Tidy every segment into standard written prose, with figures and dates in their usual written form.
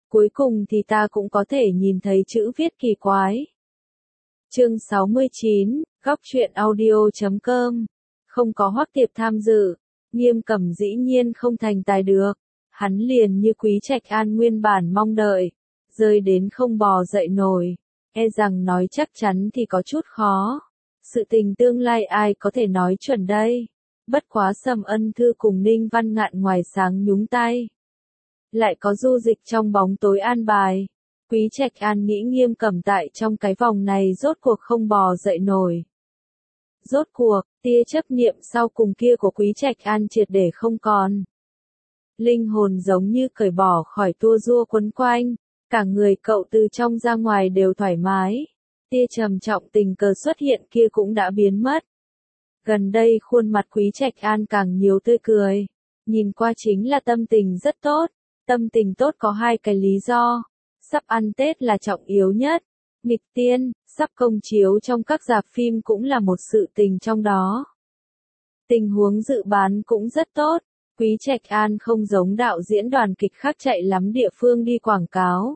Cuối cùng thì ta cũng có thể nhìn thấy chữ viết kỳ quái. Chương 69, góc truyện audio.com. Không có Hoắc Tiệp tham dự, Nghiêm Cẩm dĩ nhiên không thành tài được. Hắn liền như Quý Trạch An nguyên bản mong đợi, rơi đến không bò dậy nổi. E rằng nói chắc chắn thì có chút khó. Sự tình tương lai ai có thể nói chuẩn đây. Bất quá Sầm Ân Thư cùng Ninh Văn Ngạn ngoài sáng nhúng tay. Lại có Du Dịch trong bóng tối an bài. Quý Trạch An nghĩ Nghiêm Cẩm tại trong cái vòng này rốt cuộc không bò dậy nổi. Rốt cuộc, tia chấp niệm sau cùng kia của Quý Trạch An triệt để không còn. Linh hồn giống như cởi bỏ khỏi tua rua quấn quanh, cả người cậu từ trong ra ngoài đều thoải mái. Tia trầm trọng tình cờ xuất hiện kia cũng đã biến mất. Gần đây khuôn mặt Quý Trạch An càng nhiều tươi cười, nhìn qua chính là tâm tình rất tốt. Tâm tình tốt có hai cái lý do. Sắp ăn Tết là trọng yếu nhất. Nghịch tiên, sắp công chiếu trong các rạp phim cũng là một sự tình trong đó. Tình huống dự bán cũng rất tốt. Quý Trạch An không giống đạo diễn đoàn kịch khác chạy lắm địa phương đi quảng cáo.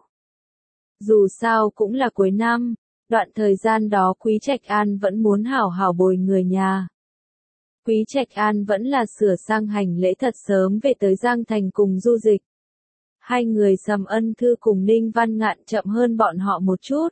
Dù sao cũng là cuối năm, đoạn thời gian đó Quý Trạch An vẫn muốn hảo hảo bồi người nhà. Quý Trạch An vẫn là sửa sang hành lễ thật sớm về tới Giang Thành cùng Du Dịch. Hai người Sầm Ân Thư cùng Ninh Văn Ngạn chậm hơn bọn họ một chút.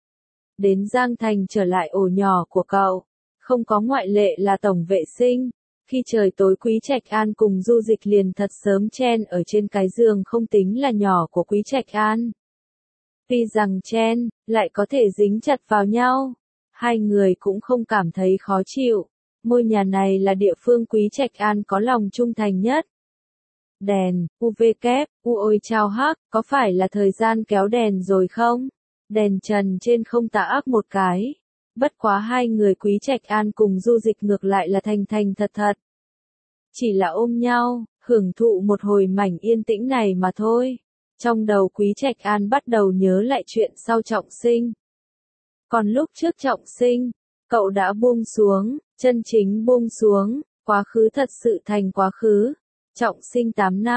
Đến Giang Thành trở lại ổ nhỏ của cậu, không có ngoại lệ là tổng vệ sinh. Khi trời tối Quý Trạch An cùng Du Dịch liền thật sớm chen ở trên cái giường không tính là nhỏ của Quý Trạch An. Tuy rằng chen, lại có thể dính chặt vào nhau. Hai người cũng không cảm thấy khó chịu. Ngôi nhà này là địa phương Quý Trạch An có lòng trung thành nhất. Đèn, UV kép, ôi chao hắc, có phải là thời gian kéo đèn rồi không? Đèn trần trên không tà ác một cái. Bất quá hai người Quý Trạch An cùng Du Dịch ngược lại là thành thành thật thật. Chỉ là ôm nhau, hưởng thụ một hồi mảnh yên tĩnh này mà thôi. Trong đầu Quý Trạch An bắt đầu nhớ lại chuyện sau trọng sinh. Còn lúc trước trọng sinh, cậu đã buông xuống, chân chính buông xuống, quá khứ thật sự thành quá khứ. Trọng sinh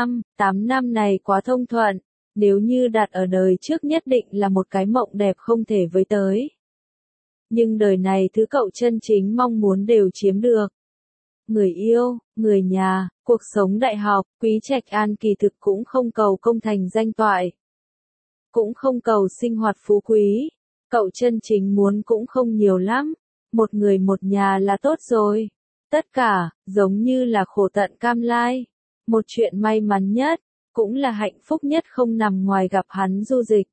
8 năm này quá thông thuận, nếu như đặt ở đời trước nhất định là một cái mộng đẹp không thể với tới. Nhưng đời này thứ cậu chân chính mong muốn đều chiếm được. Người yêu, người nhà, cuộc sống đại học, Quý Trạch An kỳ thực cũng không cầu công thành danh toại. Cũng không cầu sinh hoạt phú quý. Cậu chân chính muốn cũng không nhiều lắm. Một người một nhà là tốt rồi. Tất cả, giống như là khổ tận cam lai. Một chuyện may mắn nhất, cũng là hạnh phúc nhất không nằm ngoài gặp hắn Du Dịch.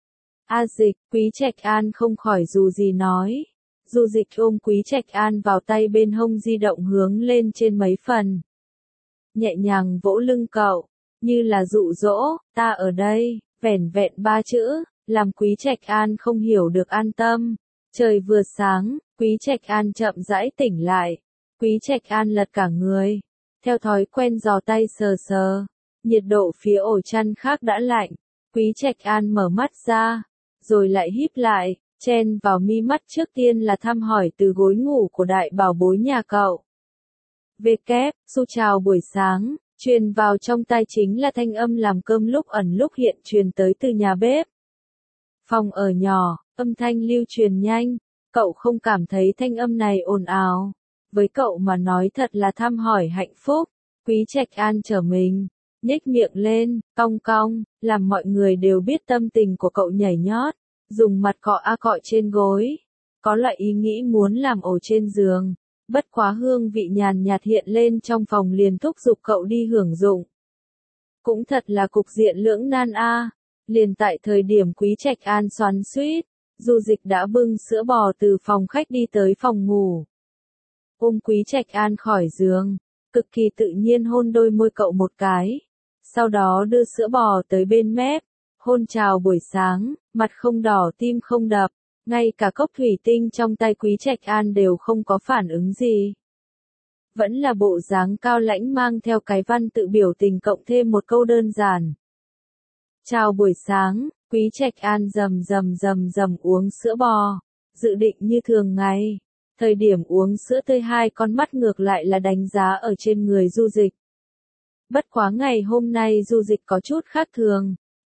A Dịch, Quý Trạch An không khỏi dù gì nói. Du Dịch ôm Quý Trạch An vào tay bên hông di động hướng lên trên mấy phần. Nhẹ nhàng vỗ lưng cậu, như là dụ dỗ, ta ở đây, vẻn vẹn 3 chữ, làm Quý Trạch An không hiểu được an tâm. Trời vừa sáng, Quý Trạch An chậm rãi tỉnh lại. Quý Trạch An lật cả người. Theo thói quen giò tay sờ sờ, nhiệt độ phía ổ chăn khác đã lạnh. Quý Trạch An mở mắt ra, rồi lại híp lại, chen vào mi mắt trước tiên là thăm hỏi từ gối ngủ của đại bảo bối nhà cậu. Su chào buổi sáng, truyền vào trong tai chính là thanh âm làm cơm lúc ẩn lúc hiện truyền tới từ nhà bếp. Phòng ở nhỏ, âm thanh lưu truyền nhanh, cậu không cảm thấy thanh âm này ồn ào. Với cậu mà nói thật là thăm hỏi hạnh phúc. Quý Trạch An trở mình, nhếch miệng lên, cong cong, làm mọi người đều biết tâm tình của cậu nhảy nhót, dùng mặt cọ cọ trên gối. Có loại ý nghĩ muốn làm ổ trên giường, bất quá hương vị nhàn nhạt hiện lên trong phòng liền thúc giục cậu đi hưởng dụng. Cũng thật là cục diện lưỡng nan a. Liền tại thời điểm Quý Trạch An xoắn xuýt, Du Dịch đã bưng sữa bò từ phòng khách đi tới phòng ngủ. Ôm Quý Trạch An khỏi giường, cực kỳ tự nhiên hôn đôi môi cậu một cái. Sau đó đưa sữa bò tới bên mép, hôn chào buổi sáng, mặt không đỏ tim không đập, ngay cả cốc thủy tinh trong tay Quý Trạch An đều không có phản ứng gì. Vẫn là bộ dáng cao lãnh mang theo cái văn tự biểu tình cộng thêm một câu đơn giản. Chào buổi sáng, Quý Trạch An rầm uống sữa bò, dự định như thường ngày. Thời điểm uống sữa tươi hai con mắt ngược lại là đánh giá ở trên người Du Dịch. Bất quá ngày hôm nay Du Dịch có chút khác thường.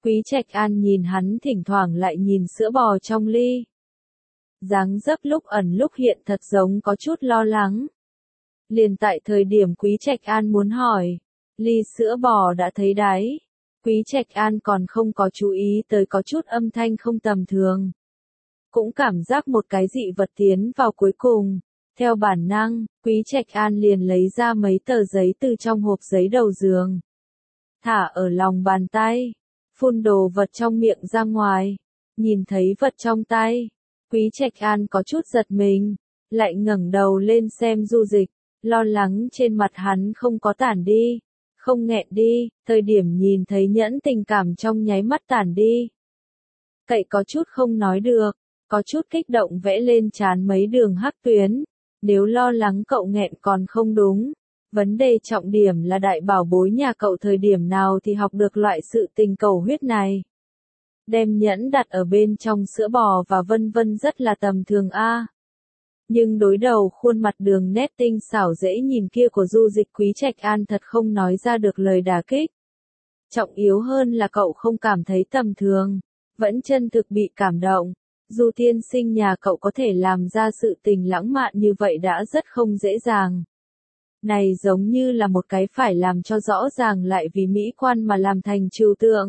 Quý Trạch An nhìn hắn thỉnh thoảng lại nhìn sữa bò trong ly. Dáng dấp lúc ẩn lúc hiện thật giống có chút lo lắng. Liền tại thời điểm Quý Trạch An muốn hỏi, ly sữa bò đã thấy đáy. Quý Trạch An còn không có chú ý tới có chút âm thanh không tầm thường. Cũng cảm giác một cái dị vật tiến vào cuối cùng. Theo bản năng, Quý Trạch An liền lấy ra mấy tờ giấy từ trong hộp giấy đầu giường. Thả ở lòng bàn tay, phun đồ vật trong miệng ra ngoài. Nhìn thấy vật trong tay, Quý Trạch An có chút giật mình, lại ngẩng đầu lên xem Du Dịch, lo lắng trên mặt hắn không có tản đi, không nghẹn đi, thời điểm nhìn thấy nhẫn tình cảm trong nháy mắt tản đi. Cậy có chút không nói được, có chút kích động vẽ lên trán mấy đường hắc tuyến, nếu lo lắng cậu nghẹn còn không đúng. Vấn đề trọng điểm là đại bảo bối nhà cậu thời điểm nào thì học được loại sự tình cầu huyết này. Đem nhẫn đặt ở bên trong sữa bò và vân vân rất là tầm thường a. Nhưng đối đầu khuôn mặt đường nét tinh xảo dễ nhìn kia của Du Dịch, Quý Trạch An thật không nói ra được lời đả kích. Trọng yếu hơn là cậu không cảm thấy tầm thường, vẫn chân thực bị cảm động. Du tiên sinh nhà cậu có thể làm ra sự tình lãng mạn như vậy đã rất không dễ dàng. Này giống như là một cái phải làm cho rõ ràng lại vì mỹ quan mà làm thành trừu tượng.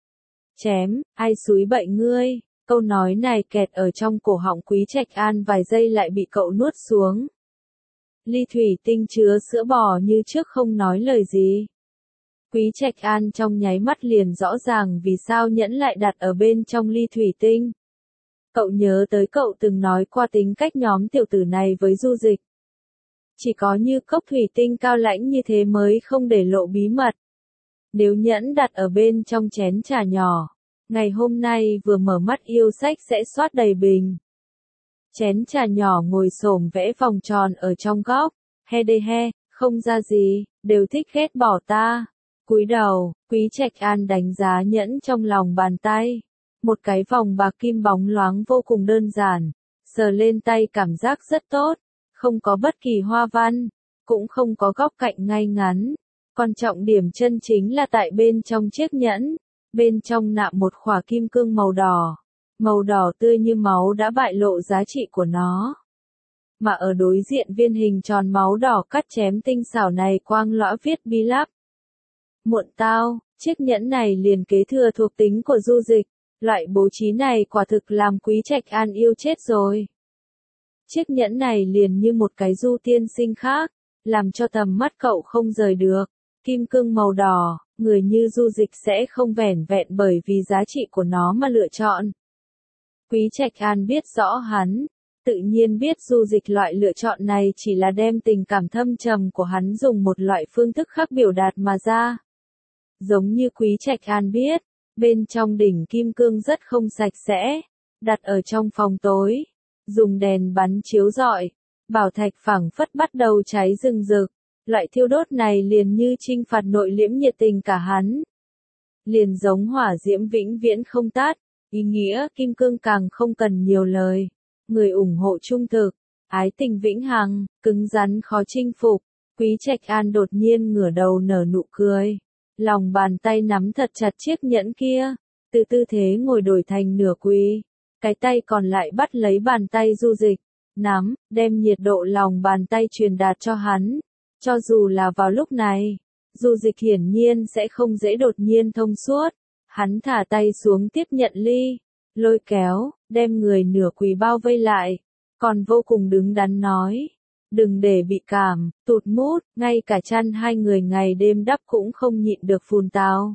Chém, ai xúi bậy ngươi, câu nói này kẹt ở trong cổ họng Quý Trạch An vài giây lại bị cậu nuốt xuống. Ly thủy tinh chứa sữa bò như trước không nói lời gì. Quý Trạch An trong nháy mắt liền rõ ràng vì sao nhẫn lại đặt ở bên trong ly thủy tinh. Cậu nhớ tới cậu từng nói qua tính cách nhóm tiểu tử này với Du Dịch. Chỉ có như cốc thủy tinh cao lãnh như thế mới không để lộ bí mật. Nếu nhẫn đặt ở bên trong chén trà nhỏ, ngày hôm nay vừa mở mắt yêu sách sẽ xoát đầy bình. Chén trà nhỏ ngồi xổm vẽ vòng tròn ở trong góc, he đê he, không ra gì, đều thích ghét bỏ ta. Cúi đầu, Quý Trạch An đánh giá nhẫn trong lòng bàn tay. Một cái vòng bạc kim bóng loáng vô cùng đơn giản, sờ lên tay cảm giác rất tốt, không có bất kỳ hoa văn, cũng không có góc cạnh ngay ngắn. Còn trọng điểm chân chính là tại bên trong chiếc nhẫn, bên trong nạm một khỏa kim cương màu đỏ tươi như máu đã bại lộ giá trị của nó. Mà ở đối diện viên hình tròn máu đỏ cắt chém tinh xảo này quang lõa viết bi lắp. Muộn tao, chiếc nhẫn này liền kế thừa thuộc tính của Du Dịch, loại bố trí này quả thực làm Quý Trạch An yêu chết rồi. Chiếc nhẫn này liền như một cái Du tiên sinh khác, làm cho tầm mắt cậu không rời được. Kim cương màu đỏ, người như Du Dịch sẽ không vẻn vẹn bởi vì giá trị của nó mà lựa chọn. Quý Trạch An biết rõ hắn, tự nhiên biết Du Dịch loại lựa chọn này chỉ là đem tình cảm thâm trầm của hắn dùng một loại phương thức khác biểu đạt mà ra. Giống như Quý Trạch An biết, bên trong đỉnh kim cương rất không sạch sẽ, đặt ở trong phòng tối, dùng đèn bắn chiếu rọi, bảo thạch phảng phất bắt đầu cháy rừng rực. Loại thiêu đốt này liền như trinh phạt nội liễm nhiệt tình cả hắn. Liền giống hỏa diễm vĩnh viễn không tắt, ý nghĩa kim cương càng không cần nhiều lời. Người ủng hộ trung thực, ái tình vĩnh hằng, cứng rắn khó chinh phục. Quý Trạch An đột nhiên ngửa đầu nở nụ cười. Lòng bàn tay nắm thật chặt chiếc nhẫn kia, từ tư thế ngồi đổi thành nửa quỳ. Cái tay còn lại bắt lấy bàn tay Du Dịch, nắm, đem nhiệt độ lòng bàn tay truyền đạt cho hắn. Cho dù là vào lúc này, Du Dịch hiển nhiên sẽ không dễ đột nhiên thông suốt. Hắn thả tay xuống tiếp nhận ly, lôi kéo, đem người nửa quỳ bao vây lại, còn vô cùng đứng đắn nói. Đừng để bị cảm, tụt mút, ngay cả chăn hai người ngày đêm đắp cũng không nhịn được phun tào.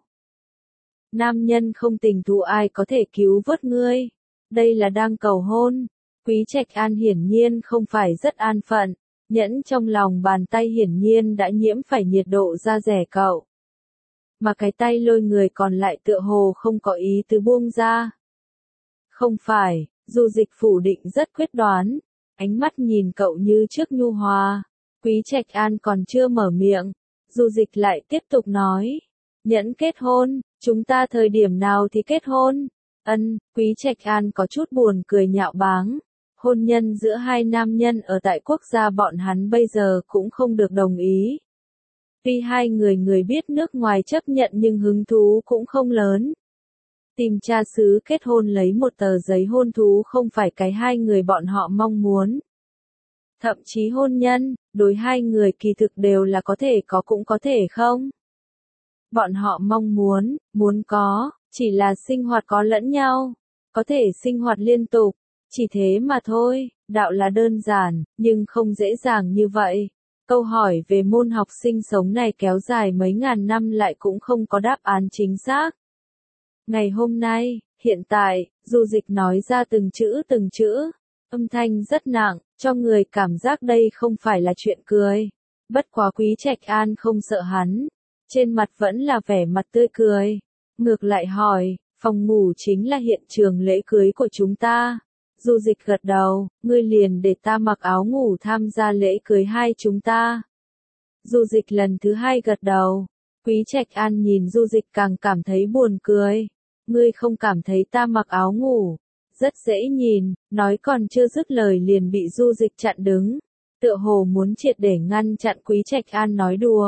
Nam nhân không tình thù ai có thể cứu vớt ngươi. Đây là đang cầu hôn. Quý Trạch An hiển nhiên không phải rất an phận. Nhẫn trong lòng bàn tay hiển nhiên đã nhiễm phải nhiệt độ da rẻ cậu. Mà cái tay lôi người còn lại tựa hồ không có ý tứ buông ra. Không phải, Du Dịch phủ định rất quyết đoán. Ánh mắt nhìn cậu như trước nhu hòa. Quý Trạch An còn chưa mở miệng. Du Dịch lại tiếp tục nói. Nhẫn kết hôn, chúng ta thời điểm nào thì kết hôn? Quý Trạch An có chút buồn cười nhạo báng. Hôn nhân giữa hai nam nhân ở tại quốc gia bọn hắn bây giờ cũng không được đồng ý. Tuy hai người biết nước ngoài chấp nhận nhưng hứng thú cũng không lớn. Tìm cha xứ kết hôn lấy một tờ giấy hôn thú không phải cái hai người bọn họ mong muốn. Thậm chí hôn nhân, đối hai người kỳ thực đều là có thể có cũng có thể không. Bọn họ mong muốn có, chỉ là sinh hoạt có lẫn nhau, có thể sinh hoạt liên tục, chỉ thế mà thôi, đạo là đơn giản, nhưng không dễ dàng như vậy. Câu hỏi về môn học sinh sống này kéo dài mấy ngàn năm lại cũng không có đáp án chính xác. Ngày hôm nay, hiện tại, Du Dịch nói ra từng chữ, âm thanh rất nặng, cho người cảm giác đây không phải là chuyện cười. Bất quá Quý Trạch An không sợ hắn, trên mặt vẫn là vẻ mặt tươi cười. Ngược lại hỏi, phòng ngủ chính là hiện trường lễ cưới của chúng ta. Du Dịch gật đầu, ngươi liền để ta mặc áo ngủ tham gia lễ cưới hai chúng ta. Du Dịch lần thứ hai gật đầu. Quý Trạch An nhìn Du Dịch càng cảm thấy buồn cười. Ngươi không cảm thấy ta mặc áo ngủ rất dễ nhìn, nói còn chưa dứt lời liền bị Du Dịch chặn đứng, tựa hồ muốn triệt để ngăn chặn Quý Trạch An nói đùa.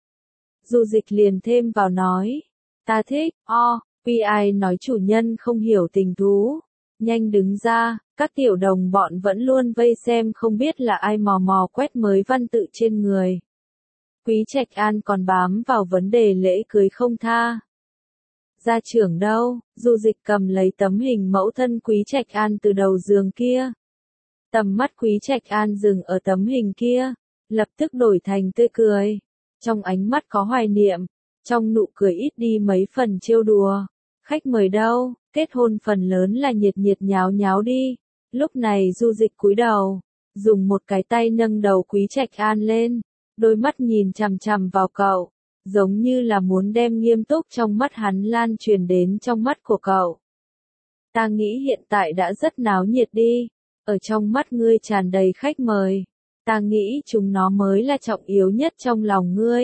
Du Dịch liền thêm vào nói, ta thích, quy ai nói chủ nhân không hiểu tình thú, nhanh đứng ra, các tiểu đồng bọn vẫn luôn vây xem không biết là ai mò mò quét mới văn tự trên người. Quý Trạch An còn bám vào vấn đề lễ cưới không tha. Gia trưởng đâu? Du Dịch cầm lấy tấm hình mẫu thân Quý Trạch An từ đầu giường kia. Tầm mắt Quý Trạch An dừng ở tấm hình kia, lập tức đổi thành tươi cười. Trong ánh mắt có hoài niệm, trong nụ cười ít đi mấy phần trêu đùa. Khách mời đâu? Kết hôn phần lớn là nhiệt nhiệt nháo nháo đi. Lúc này Du Dịch cúi đầu, dùng một cái tay nâng đầu Quý Trạch An lên, đôi mắt nhìn chằm chằm vào cậu, giống như là muốn đem nghiêm túc trong mắt hắn lan truyền đến trong mắt của cậu. Ta nghĩ hiện tại đã rất náo nhiệt đi, ở trong mắt ngươi tràn đầy khách mời, ta nghĩ chúng nó mới là trọng yếu nhất trong lòng ngươi.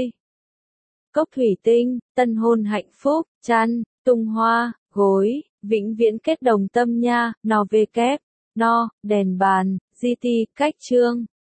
Cốc thủy tinh, tân hôn hạnh phúc, chăn, tung hoa, gối, vĩnh viễn kết đồng tâm nha, no về kép, no, đèn bàn, GT, cách chương.